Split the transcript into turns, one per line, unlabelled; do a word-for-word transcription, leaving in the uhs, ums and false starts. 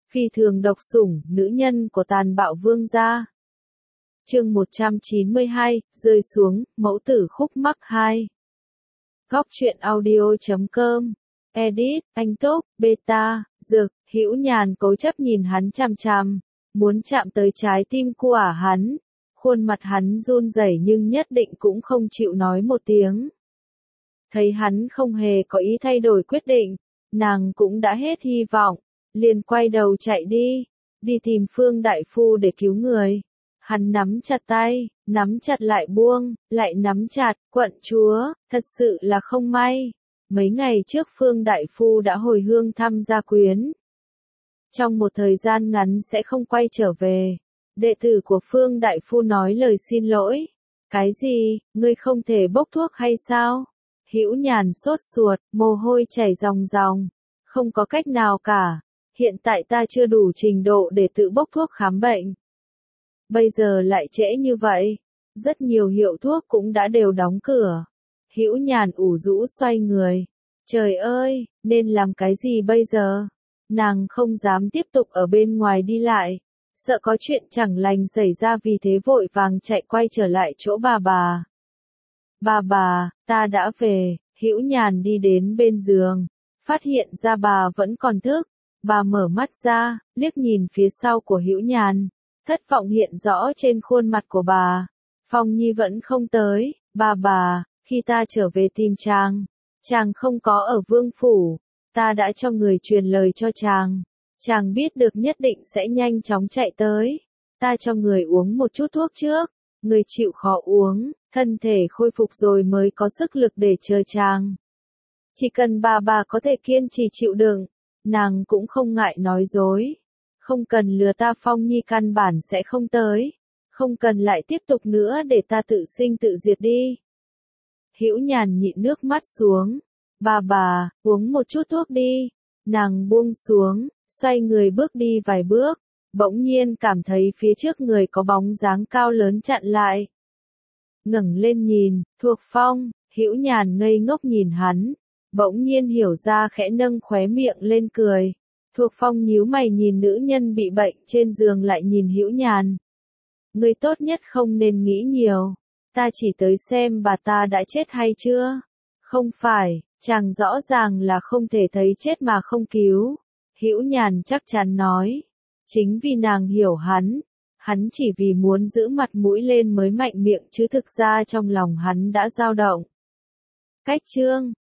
Phi thường độc sủng, nữ nhân của tàn bạo vương gia. Chương một trăm chín mươi hai, rơi xuống, mẫu tử khúc mắc hai. Góc truyện audio chấm com. Edit, anh Túc, Beta, Dược, Hữu Nhàn cố chấp nhìn hắn chằm chằm, muốn chạm tới trái tim của hắn. Khuôn mặt hắn run rẩy nhưng nhất định cũng không chịu nói một tiếng. Thấy hắn không hề có ý thay đổi quyết định, nàng cũng đã hết hy vọng, liền quay đầu chạy đi, đi tìm Phương Đại Phu để cứu người. Hắn nắm chặt tay, nắm chặt lại buông, lại nắm chặt, quận chúa, thật sự là không may. Mấy ngày trước Phương Đại Phu đã hồi hương thăm gia quyến. Trong một thời gian ngắn sẽ không quay trở về. Đệ tử của Phương Đại Phu nói lời xin lỗi. Cái gì, ngươi không thể bốc thuốc hay sao? Hữu Nhàn sốt ruột, mồ hôi chảy ròng ròng. Không có cách nào cả. Hiện tại ta chưa đủ trình độ để tự bốc thuốc khám bệnh. Bây giờ lại trễ như vậy. Rất nhiều hiệu thuốc cũng đã đều đóng cửa. Hữu Nhàn ủ rũ xoay người. Trời ơi, nên làm cái gì bây giờ? Nàng không dám tiếp tục ở bên ngoài đi lại. Sợ có chuyện chẳng lành xảy ra vì thế vội vàng chạy quay trở lại chỗ bà bà. Bà bà, ta đã về. Hữu Nhàn đi đến bên giường. Phát hiện ra bà vẫn còn thức. Bà mở mắt ra, liếc nhìn phía sau của Hữu Nhàn. Thất vọng hiện rõ trên khuôn mặt của bà. Phong Nhi vẫn không tới. Bà bà, khi ta trở về tìm chàng, chàng không có ở vương phủ. Ta đã cho người truyền lời cho chàng. Chàng biết được nhất định sẽ nhanh chóng chạy tới. Ta cho người uống một chút thuốc trước. Người chịu khó uống, thân thể khôi phục rồi mới có sức lực để chờ chàng. Chỉ cần bà bà có thể kiên trì chịu đựng, nàng cũng không ngại nói dối. Không cần lừa ta, Phong Nhi căn bản sẽ không tới. Không cần lại tiếp tục nữa để ta tự sinh tự diệt đi. Hữu Nhàn nhịn nước mắt xuống. Bà bà, uống một chút thuốc đi. Nàng buông xuống, xoay người bước đi vài bước. Bỗng nhiên cảm thấy phía trước người có bóng dáng cao lớn chặn lại. Ngẩng lên nhìn, Thuộc Phong. Hữu Nhàn ngây ngốc nhìn hắn. Bỗng nhiên hiểu ra, khẽ nâng khóe miệng lên cười. Thuộc Phong nhíu mày nhìn nữ nhân bị bệnh trên giường, lại nhìn Hữu Nhàn. Ngươi tốt nhất không nên nghĩ nhiều. Ta chỉ tới xem bà ta đã chết hay chưa. Không phải, chàng rõ ràng là không thể thấy chết mà không cứu. Hữu Nhàn chắc chắn nói. Chính vì nàng hiểu hắn. Hắn chỉ vì muốn giữ mặt mũi lên mới mạnh miệng chứ thực ra trong lòng hắn đã dao động. Cách chương